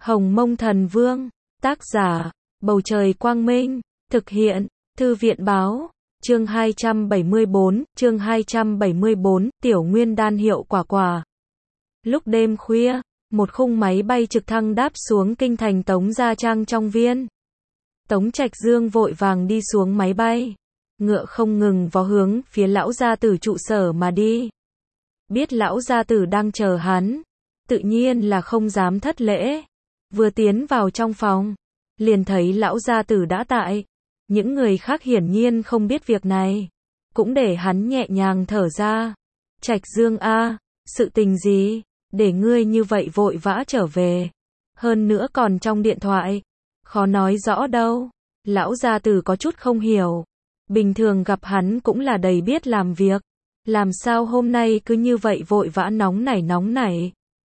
Hồng Mông Thần Vương, tác giả, Bầu Trời Quang Minh, thực hiện, Thư viện Báo, chương 274, Tiểu Nguyên Đan hiệu quả. Lúc đêm khuya, một khung máy bay trực thăng đáp xuống kinh thành Tống Gia Trang trong viên. Tống Trạch Dương vội vàng đi xuống máy bay, ngựa không ngừng vó hướng phía lão gia tử trụ sở mà đi. Biết lão gia tử đang chờ hắn, tự nhiên là không dám thất lễ. Vừa tiến vào trong phòng, liền thấy lão gia tử đã tại. Những người khác hiển nhiên không biết việc này, cũng để hắn nhẹ nhàng thở ra. Trạch Dương a, sự tình gì, để ngươi như vậy vội vã trở về, hơn nữa còn trong điện thoại, khó nói rõ đâu. Lão gia tử có chút không hiểu, bình thường gặp hắn cũng là đầy biết làm việc, làm sao hôm nay cứ như vậy vội vã nóng nảy.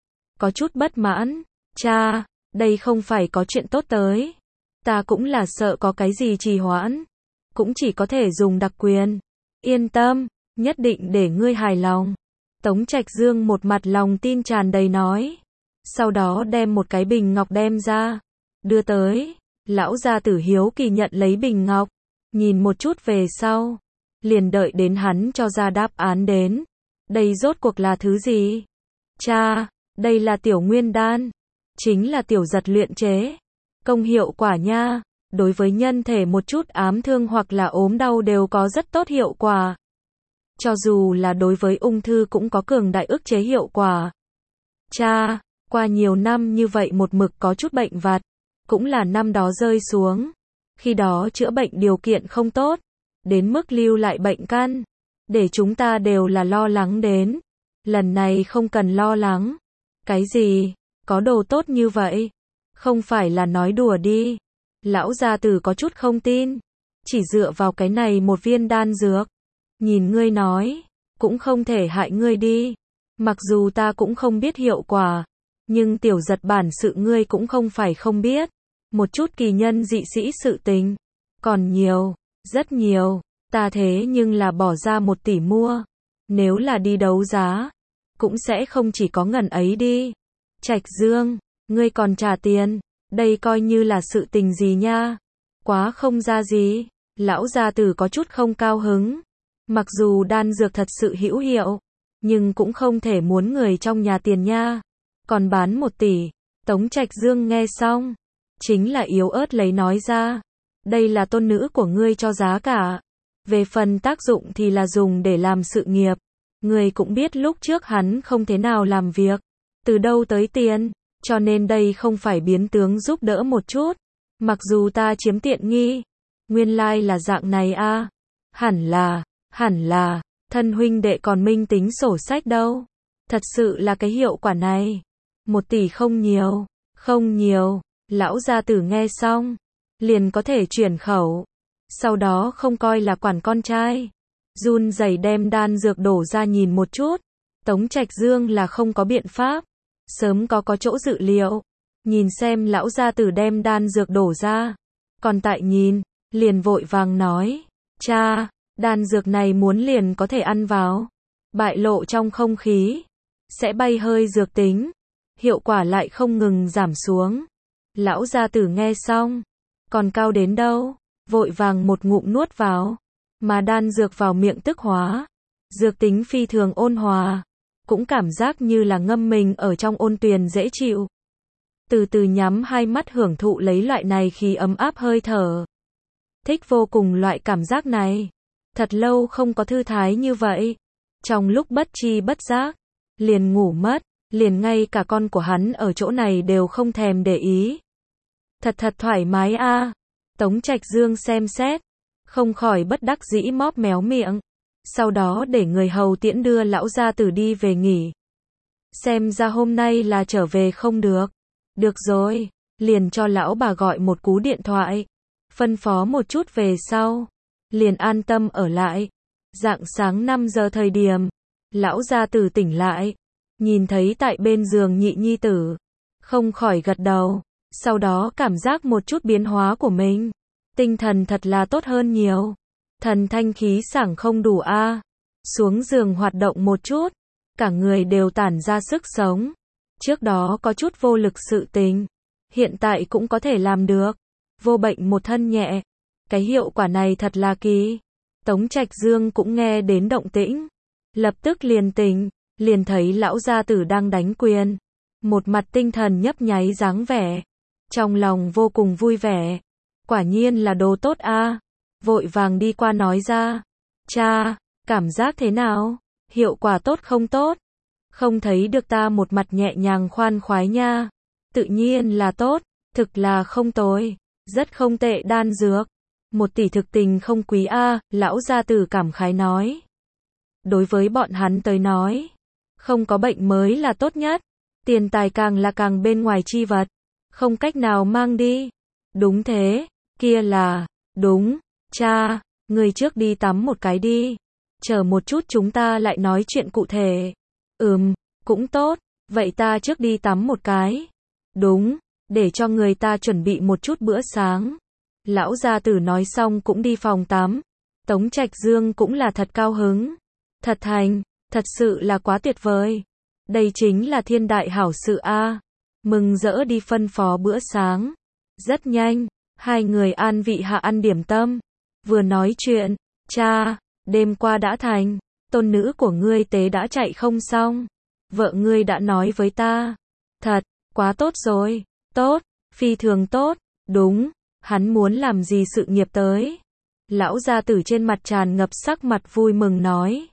Có chút bất mãn, cha, đây không phải có chuyện tốt tới. Ta cũng là sợ có cái gì trì hoãn, cũng chỉ có thể dùng đặc quyền. Yên tâm, nhất định để ngươi hài lòng. Tống Trạch Dương một mặt lòng tin tràn đầy nói. Sau đó đem một cái bình ngọc đem ra, đưa tới. Lão gia tử hiếu kỳ nhận lấy bình ngọc, nhìn một chút về sau, liền đợi đến hắn cho ra đáp án đến. Đây rốt cuộc là thứ gì? Cha, đây là Tiểu Nguyên Đan, chính là tiểu giật luyện chế. Công hiệu quả nha, đối với nhân thể một chút ám thương hoặc là ốm đau đều có rất tốt hiệu quả. Cho dù là đối với ung thư cũng có cường đại ức chế hiệu quả. Cha, qua nhiều năm như vậy một mực có chút bệnh vặt, cũng là năm đó rơi xuống. Khi đó chữa bệnh điều kiện không tốt, đến mức lưu lại bệnh căn, để chúng ta đều là lo lắng đến. Lần này không cần lo lắng. Cái gì? Có đồ tốt như vậy? Không phải là nói đùa đi. Lão gia tử có chút không tin. Chỉ dựa vào cái này một viên đan dược, nhìn ngươi nói, cũng không thể hại ngươi đi. Mặc dù ta cũng không biết hiệu quả, nhưng tiểu giật bản sự ngươi cũng không phải không biết. Một chút kỳ nhân dị sĩ sự tình, còn nhiều, rất nhiều. Ta thế nhưng là bỏ ra 1 tỷ mua. Nếu là đi đấu giá, cũng sẽ không chỉ có ngần ấy đi. Trạch Dương, ngươi còn trả tiền, đây coi như là sự tình gì nha? Quá không ra gì. Lão gia tử có chút không cao hứng. Mặc dù đan dược thật sự hữu hiệu, nhưng cũng không thể muốn người trong nhà tiền nha. Còn bán 1 tỷ. Tống Trạch Dương nghe xong, chính là yếu ớt lấy nói ra. Đây là tôn nữ của ngươi cho giá cả. Về phần tác dụng thì là dùng để làm sự nghiệp. Ngươi cũng biết lúc trước hắn không thế nào làm việc. Từ đâu tới tiền, cho nên đây không phải biến tướng giúp đỡ một chút. Mặc dù ta chiếm tiện nghi, nguyên lai là dạng này a. Hẳn là, thân huynh đệ còn minh tính sổ sách đâu. Thật sự là cái hiệu quả này. 1 tỷ không nhiều. Lão gia tử nghe xong, liền có thể chuyển khẩu. Sau đó không coi là quản con trai, run rẩy đem đan dược đổ ra nhìn một chút. Tống Trạch Dương là không có biện pháp, sớm có chỗ dự liệu. Nhìn xem lão gia tử đem đan dược đổ ra, còn tại nhìn, liền vội vàng nói, cha, đan dược này muốn liền có thể ăn vào, bại lộ trong không khí, sẽ bay hơi dược tính, hiệu quả lại không ngừng giảm xuống. Lão gia tử nghe xong, còn cao đến đâu, vội vàng một ngụm nuốt vào, mà đan dược vào miệng tức hóa, dược tính phi thường ôn hòa, cũng cảm giác như là ngâm mình ở trong ôn tuyền dễ chịu. Từ từ nhắm hai mắt hưởng thụ lấy loại này khí ấm áp hơi thở. Thích vô cùng loại cảm giác này. Thật lâu không có thư thái như vậy. Trong lúc bất tri bất giác, liền ngủ mất, liền ngay cả con của hắn ở chỗ này đều không thèm để ý. Thật thoải mái a. Tống Trạch Dương xem xét, không khỏi bất đắc dĩ móp méo miệng. Sau đó để người hầu tiễn đưa lão gia tử đi về nghỉ. Xem ra hôm nay là trở về không được. Được rồi, liền cho lão bà gọi một cú điện thoại, phân phó một chút về sau, liền an tâm ở lại. Rạng sáng 5 giờ thời điểm, lão gia tử tỉnh lại, nhìn thấy tại bên giường nhị nhi tử, không khỏi gật đầu, sau đó cảm giác một chút biến hóa của mình, tinh thần thật là tốt hơn nhiều. Thần thanh khí sảng không đủ a. Xuống giường hoạt động một chút, cả người đều tản ra sức sống. Trước đó có chút vô lực sự tình, hiện tại cũng có thể làm được. Vô bệnh một thân nhẹ. Cái hiệu quả này thật là kỳ. Tống Trạch Dương cũng nghe đến động tĩnh. Lập tức liền tỉnh, liền thấy lão gia tử đang đánh quyền. Một mặt tinh thần nhấp nháy dáng vẻ. Trong lòng vô cùng vui vẻ. Quả nhiên là đồ tốt a. Vội vàng đi qua nói ra. Cha, cảm giác thế nào? Hiệu quả tốt không tốt? Không thấy được ta một mặt nhẹ nhàng khoan khoái nha. Tự nhiên là tốt, thực là không tồi. Rất không tệ đan dược. 1 tỷ thực tình không quý a, lão gia tử cảm khái nói. Đối với bọn hắn tới nói, không có bệnh mới là tốt nhất. Tiền tài càng là càng bên ngoài chi vật. Không cách nào mang đi. Đúng thế, kia là, đúng, cha, người trước đi tắm một cái đi. Chờ một chút chúng ta lại nói chuyện cụ thể. Cũng tốt, vậy ta trước đi tắm một cái. Đúng, để cho người ta chuẩn bị một chút bữa sáng. Lão gia tử nói xong cũng đi phòng tắm. Tống Trạch Dương cũng là thật cao hứng. Thật thành, thật sự là quá tuyệt vời. Đây chính là thiên đại hảo sự a. Mừng rỡ đi phân phó bữa sáng. Rất nhanh, hai người an vị hạ ăn điểm tâm. Vừa nói chuyện, cha, đêm qua đã thành, tôn nữ của ngươi tế đã chạy không xong. Vợ ngươi đã nói với ta. Thật, quá tốt rồi, tốt, phi thường tốt, đúng, hắn muốn làm gì sự nghiệp tới. Lão gia tử trên mặt tràn ngập sắc mặt vui mừng nói.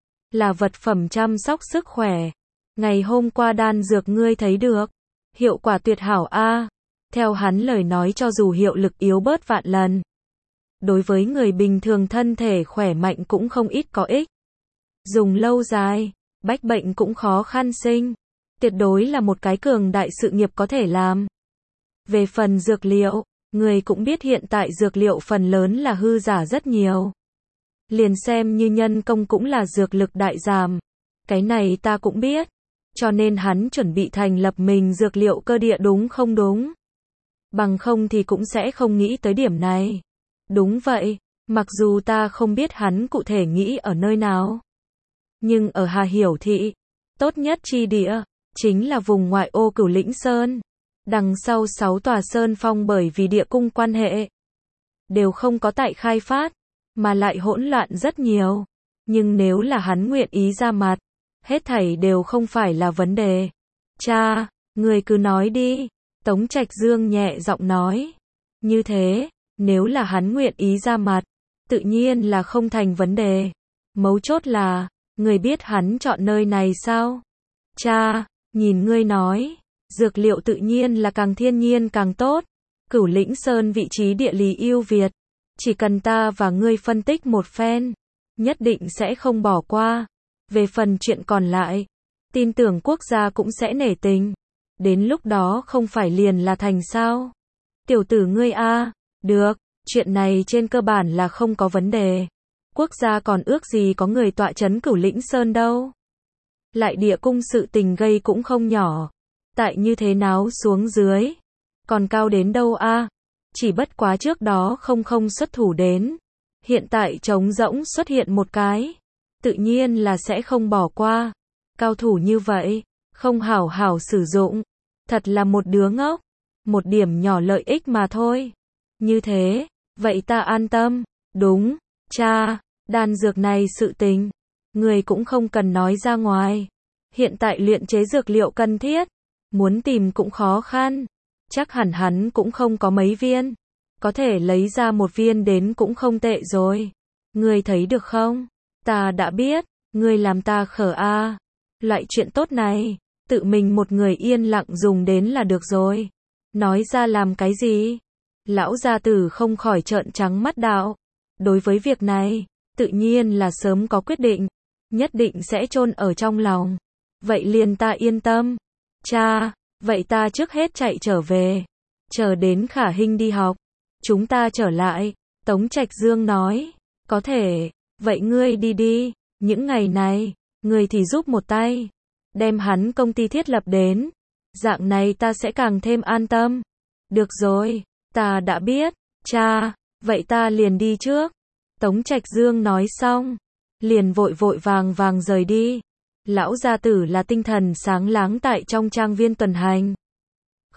Là vật phẩm chăm sóc sức khỏe. Ngày hôm qua đan dược ngươi thấy được. Hiệu quả tuyệt hảo a. Theo hắn lời nói cho dù hiệu lực yếu bớt vạn lần. Đối với người bình thường thân thể khỏe mạnh cũng không ít có ích. Dùng lâu dài, bách bệnh cũng khó khăn sinh. Tuyệt đối là một cái cường đại sự nghiệp có thể làm. Về phần dược liệu, người cũng biết hiện tại dược liệu phần lớn là hư giả rất nhiều. Liền xem như nhân công cũng là dược lực đại giảm. Cái này ta cũng biết. Cho nên hắn chuẩn bị thành lập mình dược liệu cơ địa đúng không đúng? Bằng không thì cũng sẽ không nghĩ tới điểm này. Đúng vậy, mặc dù ta không biết hắn cụ thể nghĩ ở nơi nào. Nhưng ở Hà Hiểu Thị, tốt nhất chi địa, chính là vùng ngoại ô Cửu Lĩnh Sơn. Đằng sau 6 tòa sơn phong bởi vì địa cung quan hệ. Đều không có tại khai phát, mà lại hỗn loạn rất nhiều. Nhưng nếu là hắn nguyện ý ra mặt, hết thảy đều không phải là vấn đề. Cha, người cứ nói đi. Tống Trạch Dương nhẹ giọng nói. Như thế, nếu là hắn nguyện ý ra mặt, tự nhiên là không thành vấn đề. Mấu chốt là, người biết hắn chọn nơi này sao? Cha, nhìn ngươi nói, dược liệu tự nhiên là càng thiên nhiên càng tốt. Cửu Lĩnh Sơn vị trí địa lý ưu việt. Chỉ cần ta và ngươi phân tích một phen, nhất định sẽ không bỏ qua. Về phần chuyện còn lại, tin tưởng quốc gia cũng sẽ nể tình. Đến lúc đó không phải liền là thành sao? Tiểu tử ngươi a, được, chuyện này trên cơ bản là không có vấn đề. Quốc gia còn ước gì có người tọa trấn Cửu Lĩnh Sơn đâu. Lại địa cung sự tình gây cũng không nhỏ. Tại như thế nào xuống dưới, còn cao đến đâu a? Chỉ bất quá trước đó không xuất thủ đến. Hiện tại trống rỗng xuất hiện một cái. Tự nhiên là sẽ không bỏ qua. Cao thủ như vậy, không hảo hảo sử dụng. Thật là một đứa ngốc. Một điểm nhỏ lợi ích mà thôi. Như thế, vậy ta an tâm. Đúng, cha, đan dược này sự tình. Người cũng không cần nói ra ngoài. Hiện tại luyện chế dược liệu cần thiết. Muốn tìm cũng khó khăn. Chắc hẳn hắn cũng không có mấy viên. Có thể lấy ra một viên đến cũng không tệ rồi. Ngươi thấy được không? Ta đã biết, ngươi làm ta khờ a. Loại chuyện tốt này, tự mình một người yên lặng dùng đến là được rồi. Nói ra làm cái gì? Lão gia tử không khỏi trợn trắng mắt đạo. Đối với việc này, tự nhiên là sớm có quyết định. Nhất định sẽ chôn ở trong lòng. Vậy liền ta yên tâm. Cha, vậy ta trước hết chạy trở về. Chờ đến Khả Hinh đi học. Chúng ta trở lại. Tống Trạch Dương nói. Có thể, vậy ngươi đi đi. Những ngày này, ngươi thì giúp một tay. Đem hắn công ty thiết lập đến. Dạng này ta sẽ càng thêm an tâm. Được rồi, ta đã biết. Cha, vậy ta liền đi trước. Tống Trạch Dương nói xong. Liền vội vàng rời đi. Lão gia tử là tinh thần sáng láng tại trong trang viên tuần hành.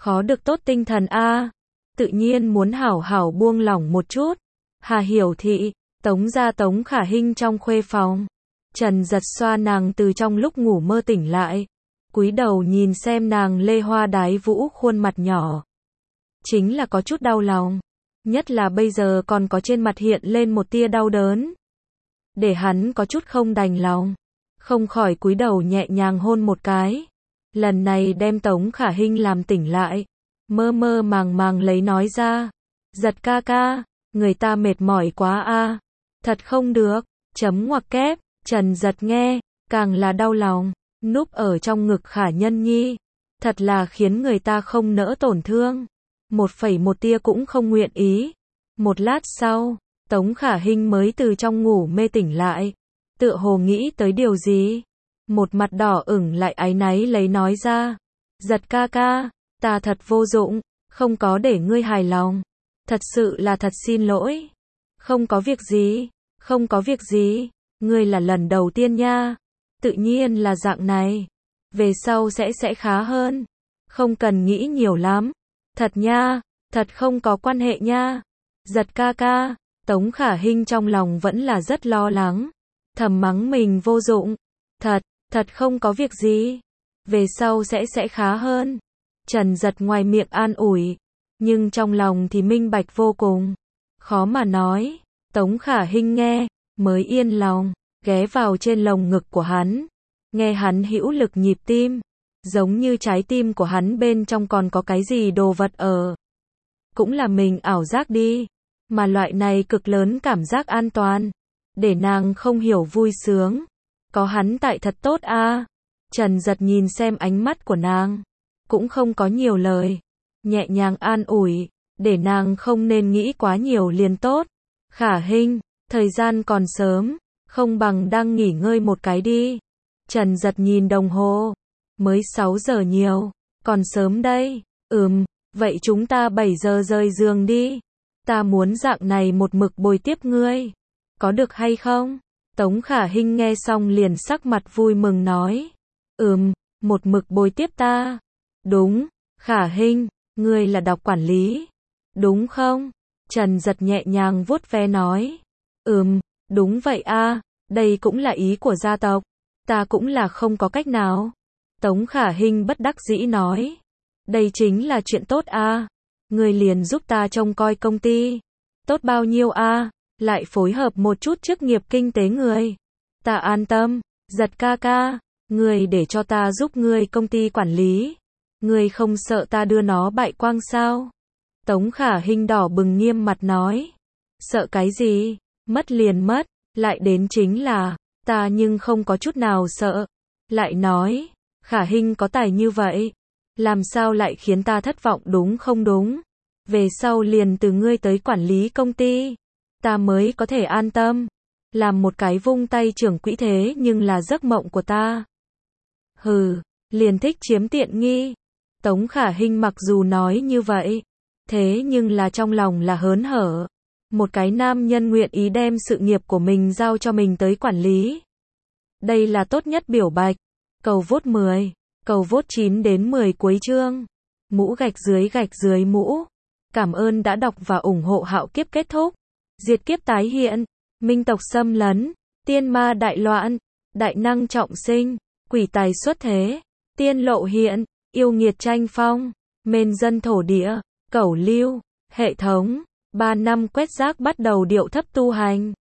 khó được tốt tinh thần a. Tự nhiên muốn hảo hảo buông lỏng một chút. Hà Hiểu Thị, Tống gia Tống Khả Hinh trong khuê phòng. Trần Giật xoa nàng từ trong lúc ngủ mơ tỉnh lại. Cúi đầu nhìn xem nàng lê hoa đái vũ khuôn mặt nhỏ. Chính là có chút đau lòng. Nhất là bây giờ còn có trên mặt hiện lên một tia đau đớn. Để hắn có chút không đành lòng. Không khỏi cúi đầu nhẹ nhàng hôn một cái. Lần này đem Tống Khả Hinh làm tỉnh lại. Mơ mơ màng màng lấy nói ra. Giật ca ca, người ta mệt mỏi quá a. Thật không được, chấm ngoặc kép. Trần Giật nghe, càng là đau lòng. Núp ở trong ngực Khả Nhân Nhi. Thật là khiến người ta không nỡ tổn thương. 1,1 tia cũng không nguyện ý. Một lát sau, Tống Khả Hinh mới từ trong ngủ mê tỉnh lại. Tựa hồ nghĩ tới điều gì. Một mặt đỏ ửng lại áy náy lấy nói ra. Giật ca ca, ta thật vô dụng, không có để ngươi hài lòng. Thật sự là thật xin lỗi. Không có việc gì, không có việc gì. Ngươi là lần đầu tiên nha. Tự nhiên là dạng này. Về sau sẽ khá hơn. Không cần nghĩ nhiều lắm. Thật nha, thật không có quan hệ nha. Giật ca ca, Tống Khả Hinh trong lòng vẫn là rất lo lắng. Thầm mắng mình vô dụng. Thật không có việc gì. Về sau sẽ khá hơn. Trần Giật ngoài miệng an ủi. Nhưng trong lòng thì minh bạch vô cùng. Khó mà nói. Tống Khả Hinh nghe, mới yên lòng. Ghé vào trên lồng ngực của hắn. Nghe hắn hữu lực nhịp tim. Giống như trái tim của hắn bên trong còn có cái gì đồ vật ở. Cũng là mình ảo giác đi. Mà loại này cực lớn cảm giác an toàn. Để nàng không hiểu vui sướng. Có hắn tại thật tốt a. Trần Giật nhìn xem ánh mắt của nàng. Cũng không có nhiều lời. Nhẹ nhàng an ủi. Để nàng không nên nghĩ quá nhiều liền tốt. Khả Hinh, thời gian còn sớm. Không bằng đang nghỉ ngơi một cái đi. Trần Giật nhìn đồng hồ. Mới 6 giờ nhiều. Còn sớm đây. Vậy chúng ta 7 giờ rời giường đi. Ta muốn dạng này một mực bồi tiếp ngươi. Có được hay không? Tống Khả Hinh nghe xong liền sắc mặt vui mừng nói. Một mực bồi tiếp ta. Đúng, Khả Hinh, ngươi là đọc quản lý. Đúng không? Trần Giật nhẹ nhàng vuốt ve nói. Đúng vậy a, đây cũng là ý của gia tộc. Ta cũng là không có cách nào. Tống Khả Hinh bất đắc dĩ nói. Đây chính là chuyện tốt a. Ngươi liền giúp ta trông coi công ty. Tốt bao nhiêu a, lại phối hợp một chút chức nghiệp kinh tế người. Ta an tâm. Giật ca ca, ngươi để cho ta giúp ngươi công ty quản lý. Ngươi không sợ ta đưa nó bại quang sao? Tống Khả Hinh đỏ bừng nghiêm mặt nói. Sợ cái gì? Mất liền mất. Lại đến chính là, ta nhưng không có chút nào sợ. Lại nói, Khả Hinh có tài như vậy. Làm sao lại khiến ta thất vọng đúng không đúng? Về sau liền từ ngươi tới quản lý công ty. Ta mới có thể an tâm. Làm một cái vung tay trưởng quỹ thế nhưng là giấc mộng của ta. Liền thích chiếm tiện nghi. Tống Khả Hinh mặc dù nói như vậy. Thế nhưng là trong lòng là hớn hở. Một cái nam nhân nguyện ý đem sự nghiệp của mình giao cho mình tới quản lý. Đây là tốt nhất biểu bạch. Cầu vote 10. Cầu vote 9 đến 10 cuối chương. Mũ gạch dưới mũ. Cảm ơn đã đọc và ủng hộ Hạo Kiếp kết thúc. Diệt kiếp tái hiện. Minh tộc xâm lấn. Tiên ma đại loạn. Đại năng trọng sinh. Quỷ tài xuất thế. Tiên lộ hiện. Yêu nghiệt tranh phong. Mên dân thổ địa. Cẩu lưu. Hệ thống. 3 năm quét rác bắt đầu điệu thấp tu hành.